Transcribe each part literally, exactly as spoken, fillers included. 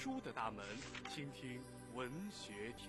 书的大门，倾听文学天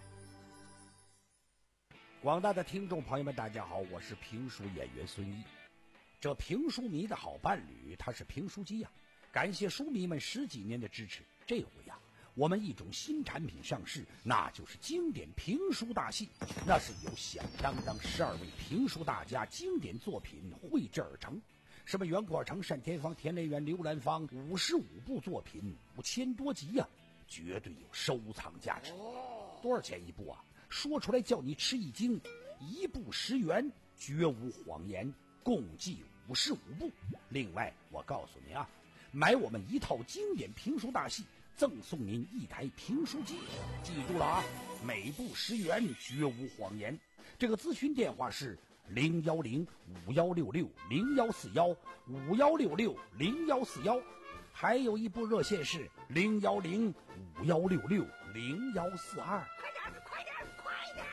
籁。 广大的听众朋友们，大家好，我是评书演员孙一。这评书迷的好伴侣，他是评书机呀、啊。感谢书迷们十几年的支持，这回呀、啊，我们一种新产品上市，那就是经典评书大戏。那是由响当当十二位评书大家经典作品绘制而成。什么袁阔成、单田芳、田连元、刘兰芳，五十五部作品，五千多集呀、啊，绝对有收藏价值。多少钱一部啊？说出来叫你吃一惊，一部十元，绝无谎言，共计五十五部。另外，我告诉您啊，买我们一套经典评书大戏，赠送您一台评书机。记住了啊，每部十元，绝无谎言。这个咨询电话是零幺零五幺六六零幺四幺五幺六六零幺四幺，还有一部热线是零幺零五幺六六零幺四二。 快点，快点，快点！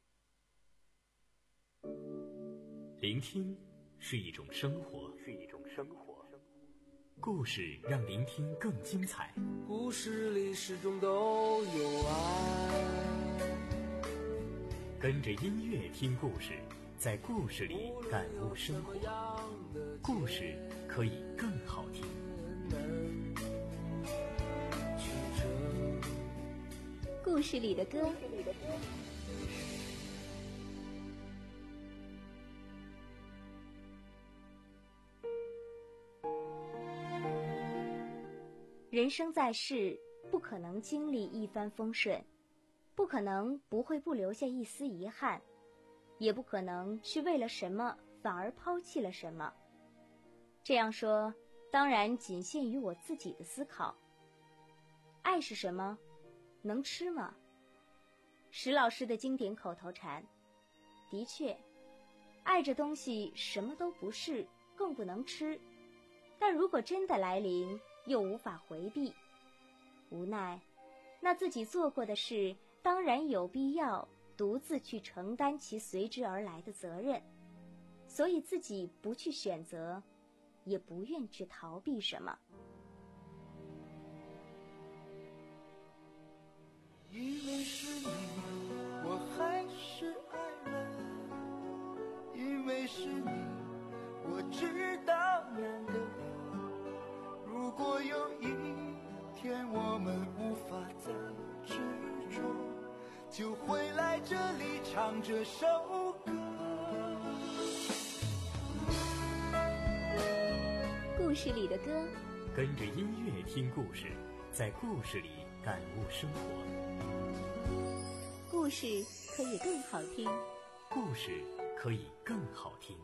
聆听是一种生活，是一种生活。故事让聆听更精彩。 故事里始终都有爱。 跟着音乐听故事，在故事里感悟生活。故事可以更好听。 故事里的歌。人生在世，不可能经历一帆风顺，不可能不会不留下一丝遗憾，也不可能去为了什么反而抛弃了什么。这样说，当然仅限于我自己的思考。爱是什么？能吃吗？石老师的经典口头禅。的确，爱这东西什么都不是，更不能吃。但如果真的来临，又无法回避，无奈那自己做过的事，当然有必要独自去承担其随之而来的责任，所以自己不去选择，也不愿去逃避什么。 因为是你，我还是爱了，因为是你，我知道难得。如果有一天我们无法再执着，就回来这里唱这首歌。 故事里的歌， 跟着音乐听故事，在故事里感悟生活。 故事可以更好听， 故事可以更好听。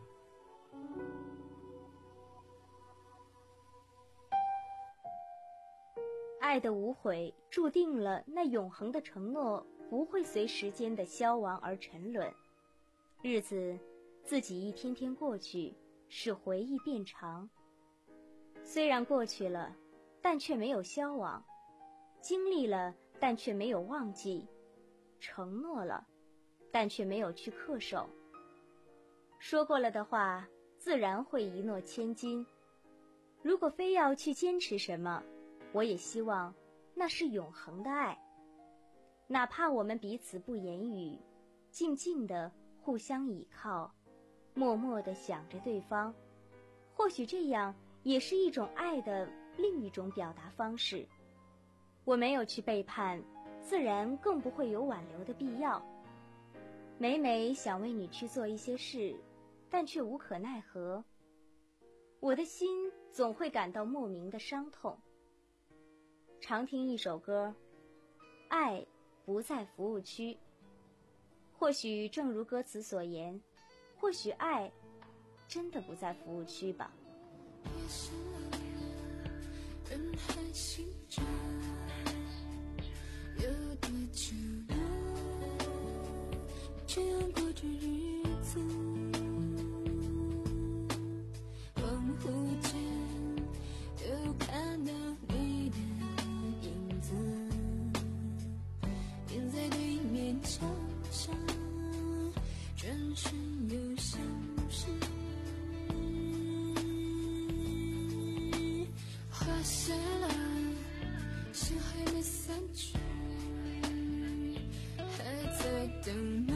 爱的无悔，注定了那永恒的承诺不会随时间的消亡而沉沦。日子自己一天天过去，使回忆变长。虽然过去了，但却没有消亡；经历了，但却没有忘记；承诺了，但却没有去恪守。说过了的话，自然会一诺千金。如果非要去坚持什么，我也希望那是永恒的爱，哪怕我们彼此不言语，静静地互相倚靠，默默地想着对方，或许这样也是一种爱的另一种表达方式。我没有去背叛，自然更不会有挽留的必要。每每想为你去做一些事，但却无可奈何，我的心总会感到莫名的伤痛。常听一首歌，爱不在服务区。或许正如歌词所言，或许爱真的不在服务区吧。 夜深了，人海行着，有多久了？这样过着日子，恍惚间又看到你的影子，映在对面墙上，转身又消失。花谢了， 散去，还在等吗？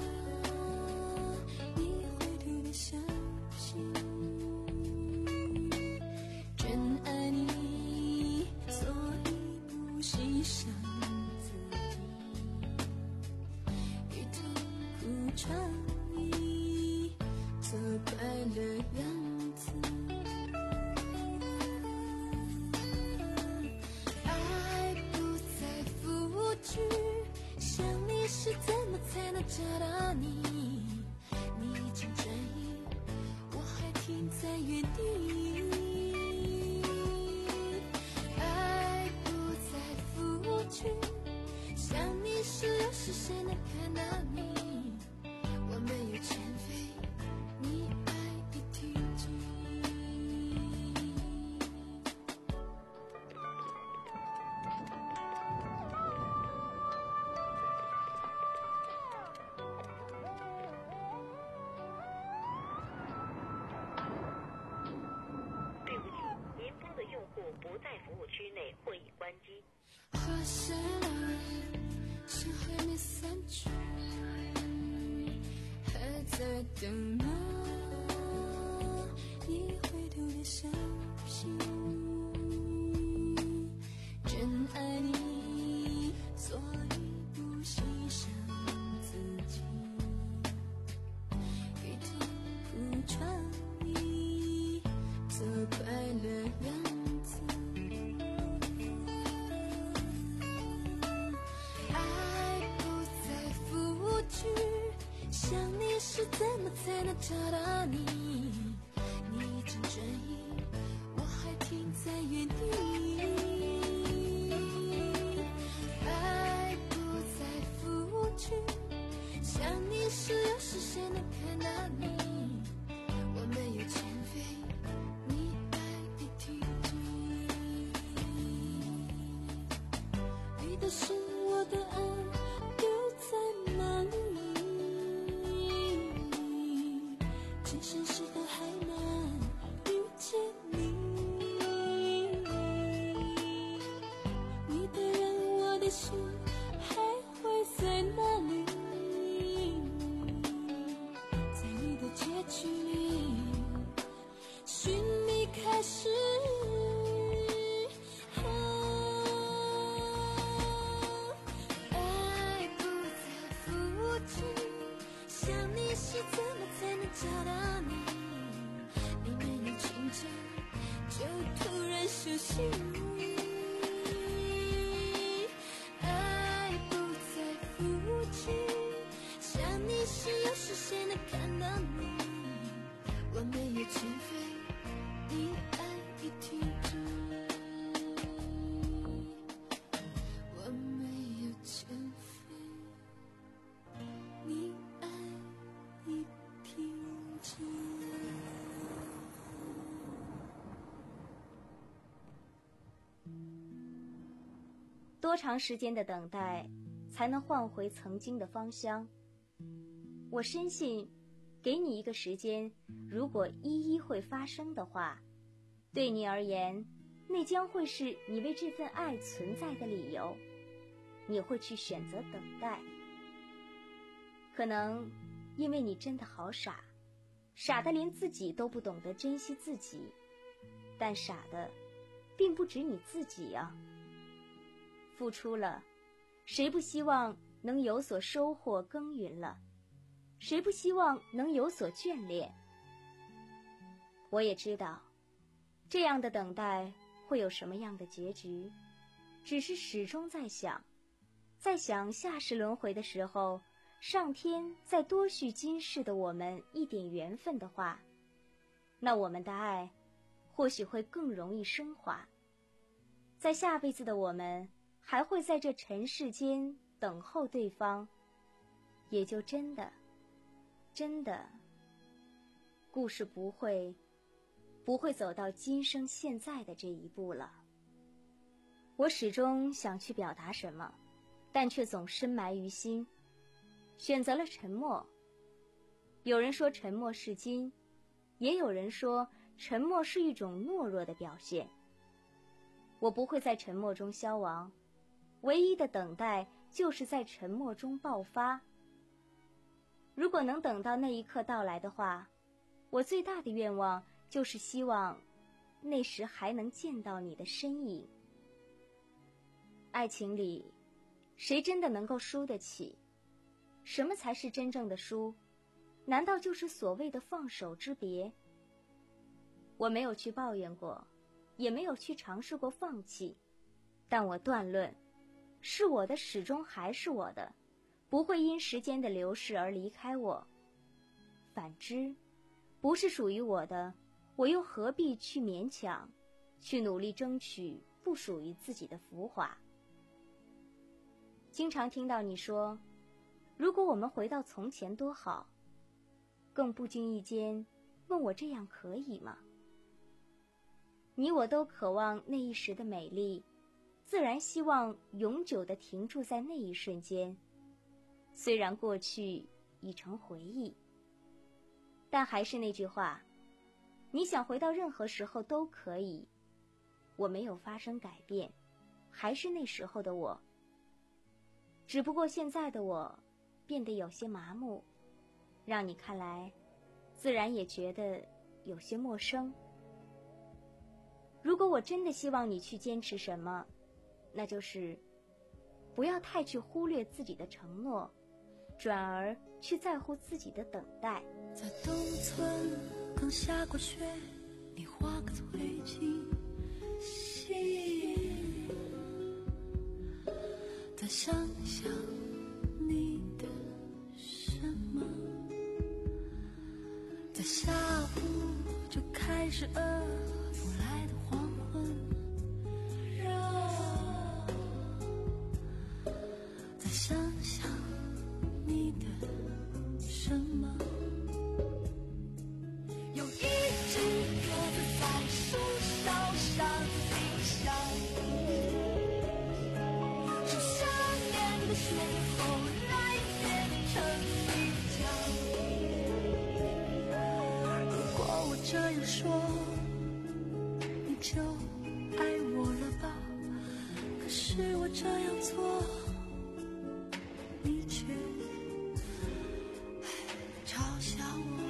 你回头的消息。真爱你，所以不牺牲自己，与痛苦穿衣，做快乐样子。爱不再复制，想你时怎么才能找到你？你已经转移，我还停在原地。爱不再复制，想你时又是谁能看到你？我没有前飞，你爱已停止。 对不起，您拨的用户不在服务区内，会议关机。 花谢了，伤还没散去，还在等吗？你回头的消息。真爱你，所以不牺牲自己，与痛苦穿衣，做快乐样子。爱不再复制，想你时怎么才能找到你？你已经转移，我还停在原地。爱不再复制，想你时又是谁能看到你？我没有前飞，你爱已停止。你的心，我的爱又在哪里？今生是否还能遇见你？你的人，我的心还会在哪里？在你的结局里，寻觅开始。爱不再复制，想你时怎么才能找到你？你没有请假，就突然休息。爱不再复制，想你时又是谁能看到你？我没有前飞，你爱已停止。我没有前飞，你爱已停止。 多长时间的等待才能换回曾经的芳香？我深信，给你一个时间，如果一一会发生的话，对你而言，那将会是你为这份爱存在的理由。你会去选择等待。可能因为你真的好傻，傻得连自己都不懂得珍惜自己。但傻的并不止你自己啊。付出了，谁不希望能有所收获？耕耘了，谁不希望能有所眷恋？我也知道，这样的等待会有什么样的结局，只是始终在想，在想下世轮回的时候，上天再多续今世的我们一点缘分的话，那我们的爱或许会更容易升华。在下辈子的我们还会在这尘世间等候对方，也就真的真的故事不会不会走到今生现在的这一步了。我始终想去表达什么，但却总深埋于心，选择了沉默。有人说沉默是金，也有人说沉默是一种懦弱的表现。我不会在沉默中消亡， 唯一的等待就是在沉默中爆发。如果能等到那一刻到来的话，我最大的愿望就是希望那时还能见到你的身影。爱情里，谁真的能够输得起？什么才是真正的输？难道就是所谓的放手之别？我没有去抱怨过，也没有去尝试过放弃，但我断论，是我的始终还是我的，不会因时间的流逝而离开我。反之，不是属于我的，我又何必去勉强，去努力争取不属于自己的浮华？经常听到你说，如果我们回到从前多好，更不经意间问我这样可以吗？你我都渴望那一时的美丽，自然希望永久地停驻在那一瞬间。虽然过去已成回忆，但还是那句话，你想回到任何时候都可以。我没有发生改变，还是那时候的我，只不过现在的我变得有些麻木，让你看来自然也觉得有些陌生。如果我真的希望你去坚持什么，那就是不要太去忽略自己的承诺，转而去在乎自己的等待。 在东村刚下过雪，你画个推进器，在想象你的什么，在下午就开始饿，不来的黄昏热，在想象你的什么，有一只鸽子在树梢上飞翔，树下面的水后来变成泥浆。如果我这样说，你就爱我了吧？可是我这样做，你却嘲笑我。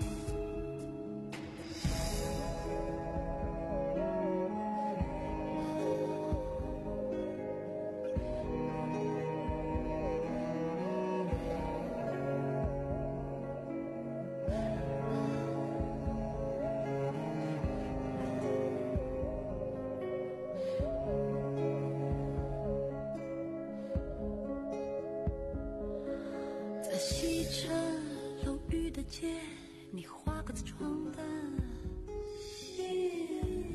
在西城楼宇的街，你画个床单线，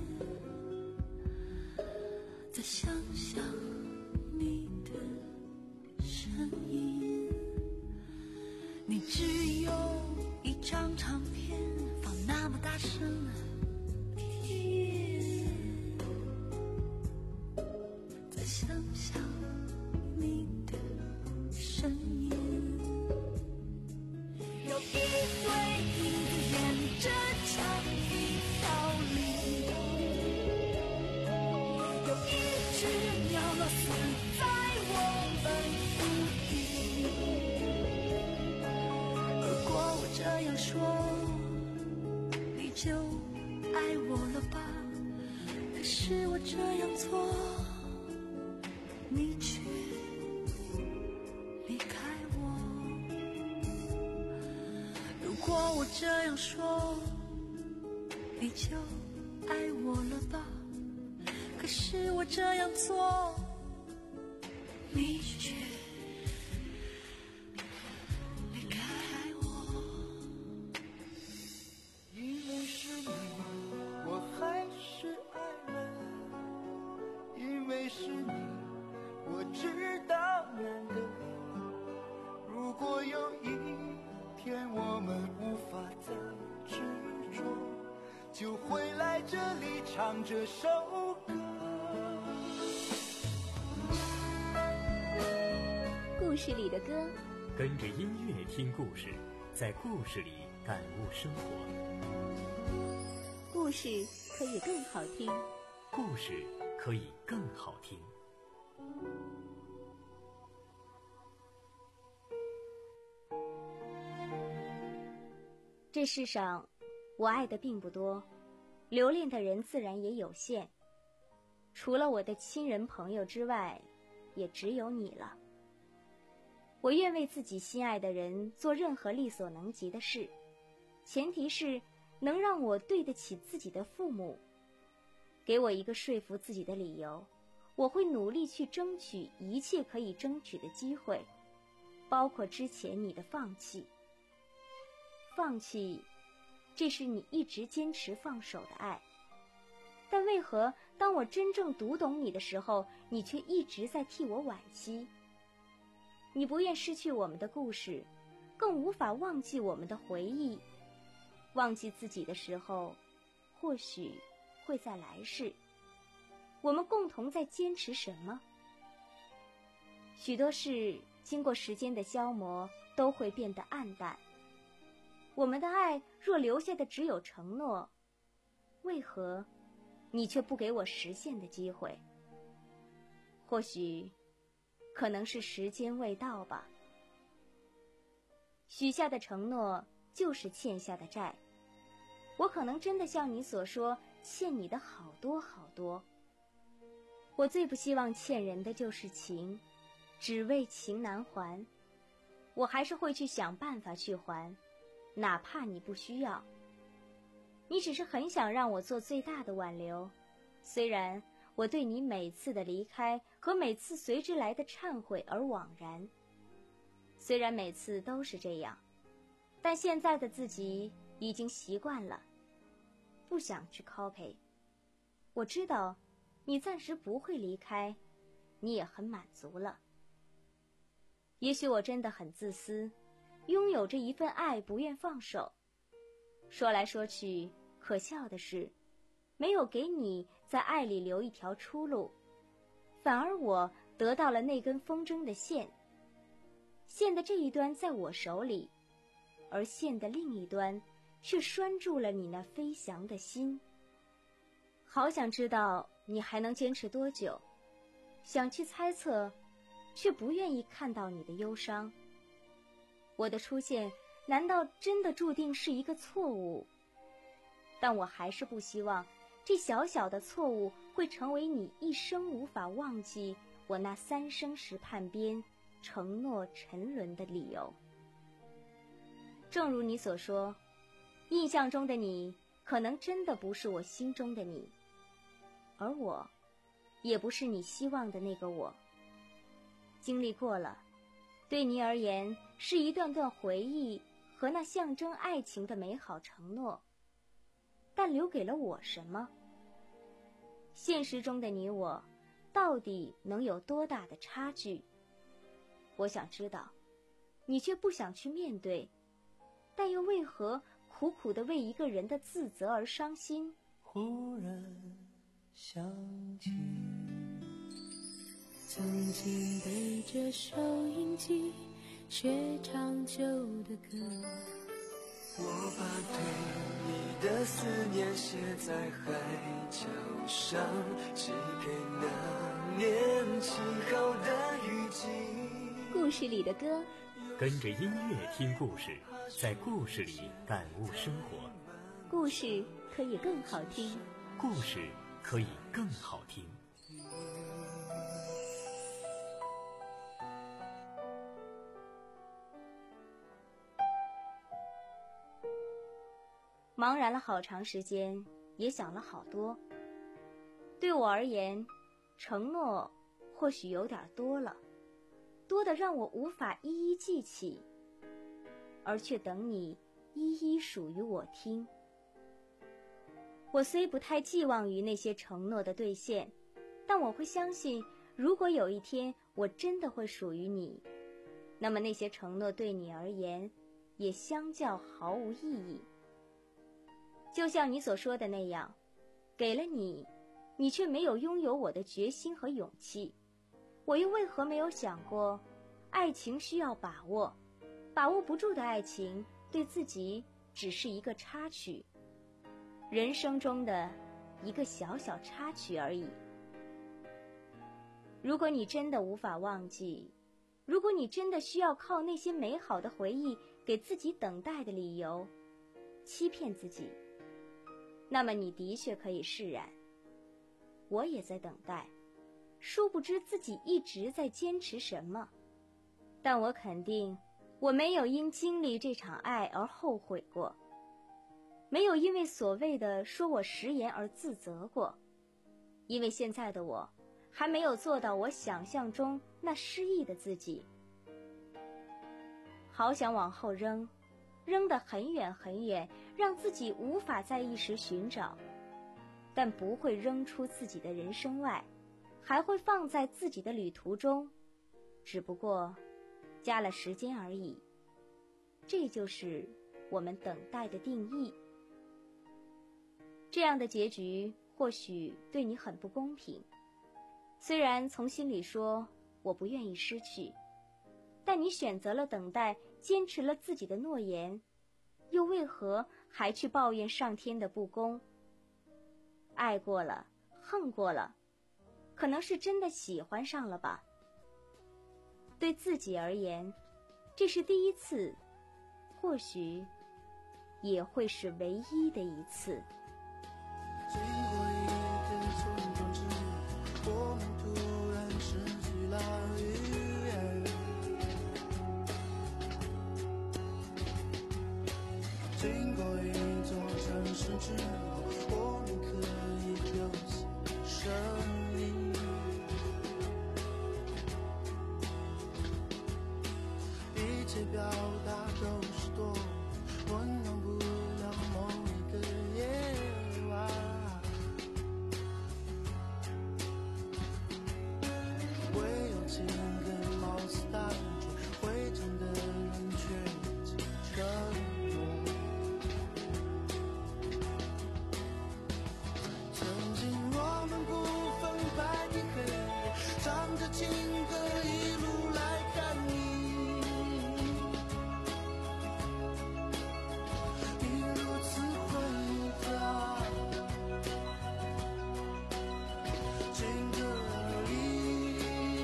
在想象你的身影。你只有一张唱片，放那么大声听，在想象你的身影。有一对影子沿着墙壁飘零，有一只鸟落死在我们屋顶。如果我这样说，你就爱我了吧？可是我这样做，你却离开我。如果我这样说，你就爱我了吧？可是我这样做，你却离开我。 因为是你，我还是爱了。因为是你，我知道难得。如果有一天我们无法再执着，就会来这里唱这首歌。 故事里的歌， 跟着音乐听故事，在故事里感悟生活。 故事可以更好听。 故事可以更好听。 这世上，我爱的并不多，留恋的人自然也有限。除了我的亲人朋友之外，也只有你了。我愿为自己心爱的人做任何力所能及的事，前提是能让我对得起自己的父母。给我一个说服自己的理由，我会努力去争取一切可以争取的机会，包括之前你的放弃。放弃，这是你一直坚持放手的爱。但为何当我真正读懂你的时候，你却一直在替我惋惜？你不愿失去我们的故事，更无法忘记我们的回忆。忘记自己的时候，或许会在来世。我们共同在坚持什么？许多事经过时间的消磨，都会变得暗淡。我们的爱若留下的只有承诺，为何你却不给我实现的机会？或许可能是时间未到吧。许下的承诺就是欠下的债，我可能真的像你所说，欠你的好多好多。我最不希望欠人的就是情，只为情难还。我还是会去想办法去还，哪怕你不需要。你只是很想让我做最大的挽留，虽然我对你每次的离开和每次随之来的忏悔而枉然。虽然每次都是这样，但现在的自己已经习惯了，不想去 copy。 我知道你暂时不会离开，你也很满足了。也许我真的很自私，拥有着一份爱不愿放手。说来说去，可笑的是，没有给你在爱里留一条出路，反而我得到了那根风筝的线。线的这一端在我手里，而线的另一端却拴住了你那飞翔的心。好想知道你还能坚持多久，想去猜测，却不愿意看到你的忧伤。我的出现难道真的注定是一个错误？但我还是不希望这小小的错误会成为你一生无法忘记我那三生石畔边承诺沉沦的理由。正如你所说，印象中的你可能真的不是我心中的你，而我也不是你希望的那个我。经历过了，对你而言是一段段回忆和那象征爱情的美好承诺，但留给了我什么？现实中的你我到底能有多大的差距？我想知道，你却不想去面对，但又为何苦苦地为一个人的自责而伤心？ 忽然想起曾经背着收音机学唱旧的歌， 我把对你的思念写在海角上，寄给那年轻后的雨季。 故事里的歌， 跟着音乐听故事，在故事里感悟生活。 故事可以更好听， 故事可以更好听。 茫然了好长时间，也想了好多。对我而言，承诺或许有点多了，多得让我无法一一记起，而却等你一一属于我听。我虽不太寄望于那些承诺的兑现，但我会相信，如果有一天我真的会属于你，那么那些承诺对你而言也相较毫无意义。就像你所说的那样，给了你，你却没有拥有我的决心和勇气。我又为何没有想过，爱情需要把握，把握不住的爱情对自己只是一个插曲，人生中的一个小小插曲而已。如果你真的无法忘记，如果你真的需要靠那些美好的回忆给自己等待的理由， 欺骗自己，那么你的确可以释然。我也在等待，殊不知自己一直在坚持什么，但我肯定我没有因经历这场爱而后悔过，没有因为所谓的说我食言而自责过，因为现在的我还没有做到我想象中那失意的自己。好想往后扔，扔得很远很远，让自己无法在一时寻找，但不会扔出自己的人生外，还会放在自己的旅途中，只不过加了时间而已。这就是我们等待的定义。这样的结局或许对你很不公平，虽然从心里说我不愿意失去，但你选择了等待，坚持了自己的诺言，又为何还去抱怨上天的不公？爱过了，恨过了，可能是真的喜欢上了吧。对自己而言，这是第一次，或许也会是唯一的一次。 经过一片村庄之后，我们突然失去了语言。经过一座城市之后，我们可以留下声音。一切表达都是多余，温暖不了某一个夜晚。唯有情歌貌似单纯，会唱的人却已经沉默。曾经我们不分白天黑夜，唱着情歌一路来看你。你如此回答，情歌而已。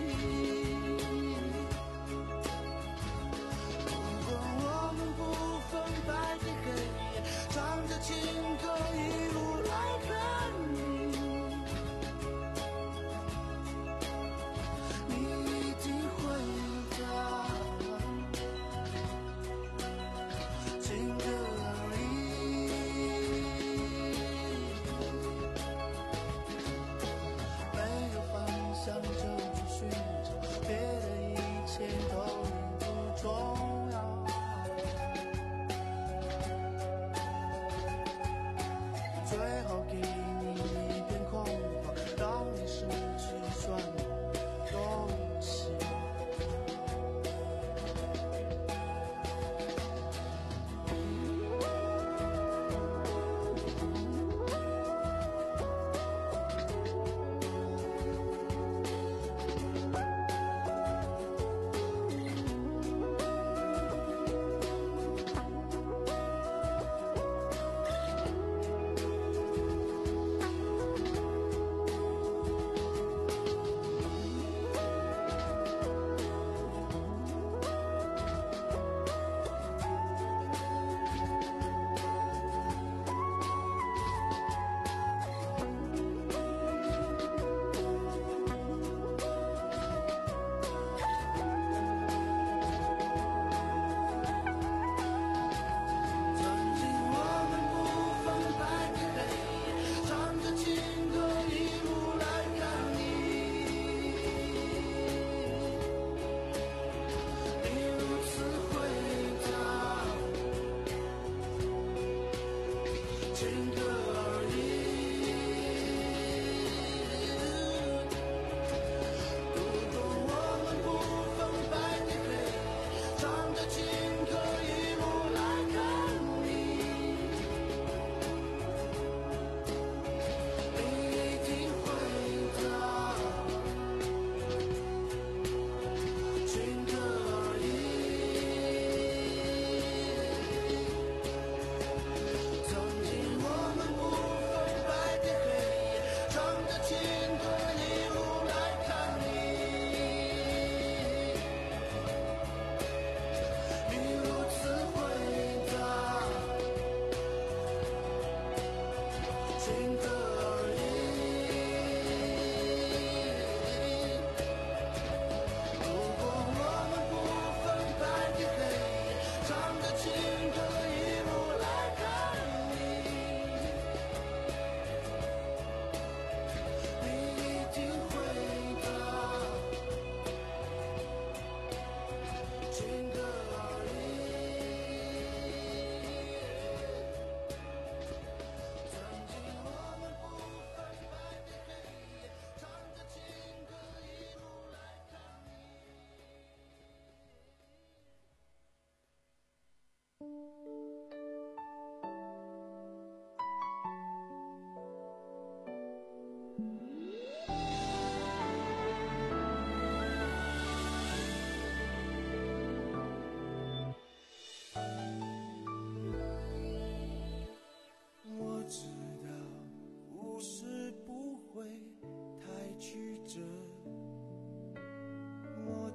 如果我们不分白天黑夜，唱着情歌一路来看你，你一定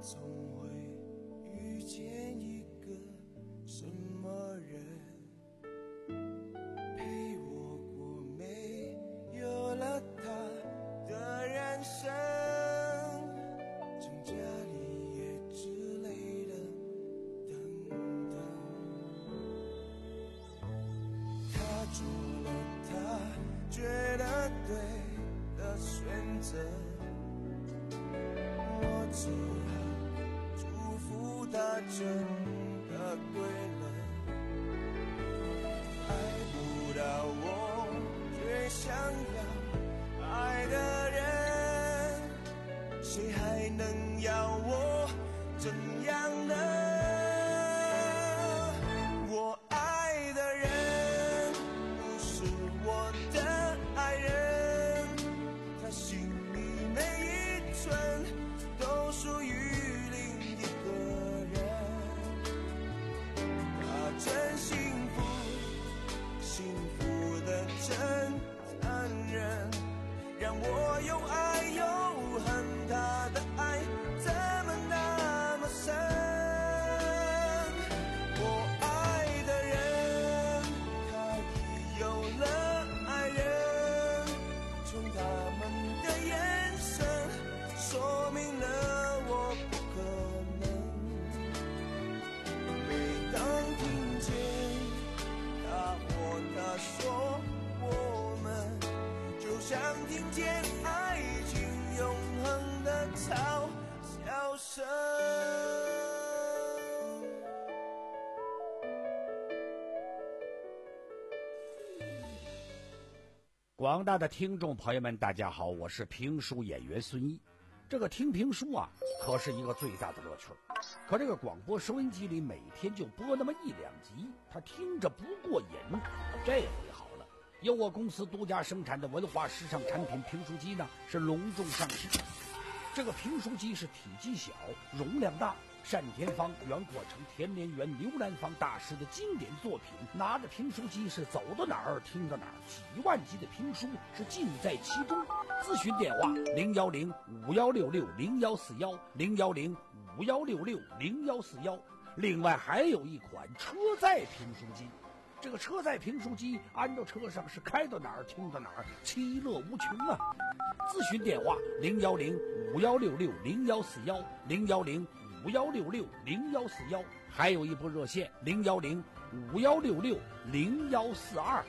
总会遇见一个什么人，陪我过没有了他的人生，成家立业之类的等等。他做了他觉得对的选择，我只好祝福他真的对了。爱不到我最想要爱的人，谁还能要我怎样呢？我爱的人不是我的爱人，他心里每一寸都属于另一个人。他真幸福，幸福的真残忍，让我又爱又恨。他的爱怎么那么深？我爱的人，他已有了爱人，从他们的眼神说明了我不可能。每当听见他或她说我们，就像听见爱情永恒的嘲笑声。 广大的听众朋友们，大家好，我是评书演员孙一。这个听评书啊，可是一个最大的乐趣。可这个广播收音机里每天就播那么一两集，他听着不过瘾。这回好了，由我公司独家生产的文化时尚产品评书机呢，是隆重上市。这个评书机是体积小，容量大，单田芳、袁阔成、田连元、刘兰芳大师的经典作品，拿着评书机是走到哪儿听到哪儿，几万集的评书是尽在其中。咨询电话零幺零五幺六六零幺四幺零幺零五幺六六零幺四幺。另外还有一款车载评书机，这个车载评书机安到车上是开到哪儿听到哪儿，其乐无穷啊！咨询电话零幺零五幺六六零幺四幺零幺零五幺六六零幺四幺，还有一部热线零幺零五幺六六零幺四二。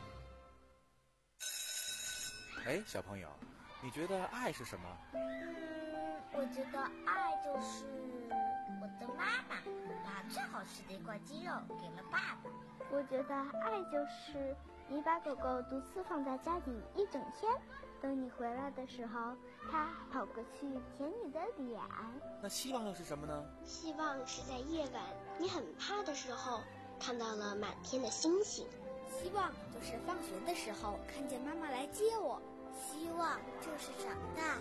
哎，小朋友，你觉得爱是什么？ 嗯，我觉得爱就是我的妈妈把最好吃的一块鸡肉给了爸爸。 我觉得爱就是你把狗狗独自放在家里一整天，等你回来的时候，它跑过去舔你的脸。 那希望又是什么呢？ 希望是在夜晚你很怕的时候，看到了满天的星星。 希望就是放学的时候看见妈妈来接我。 希望就是长大。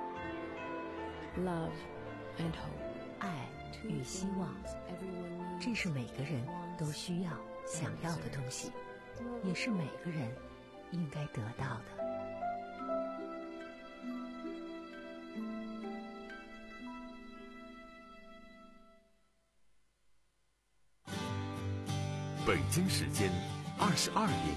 Love and hope， 爱与希望，这是每个人都需要、想要的东西，也是每个人应该得到的。 北京时间二十二点。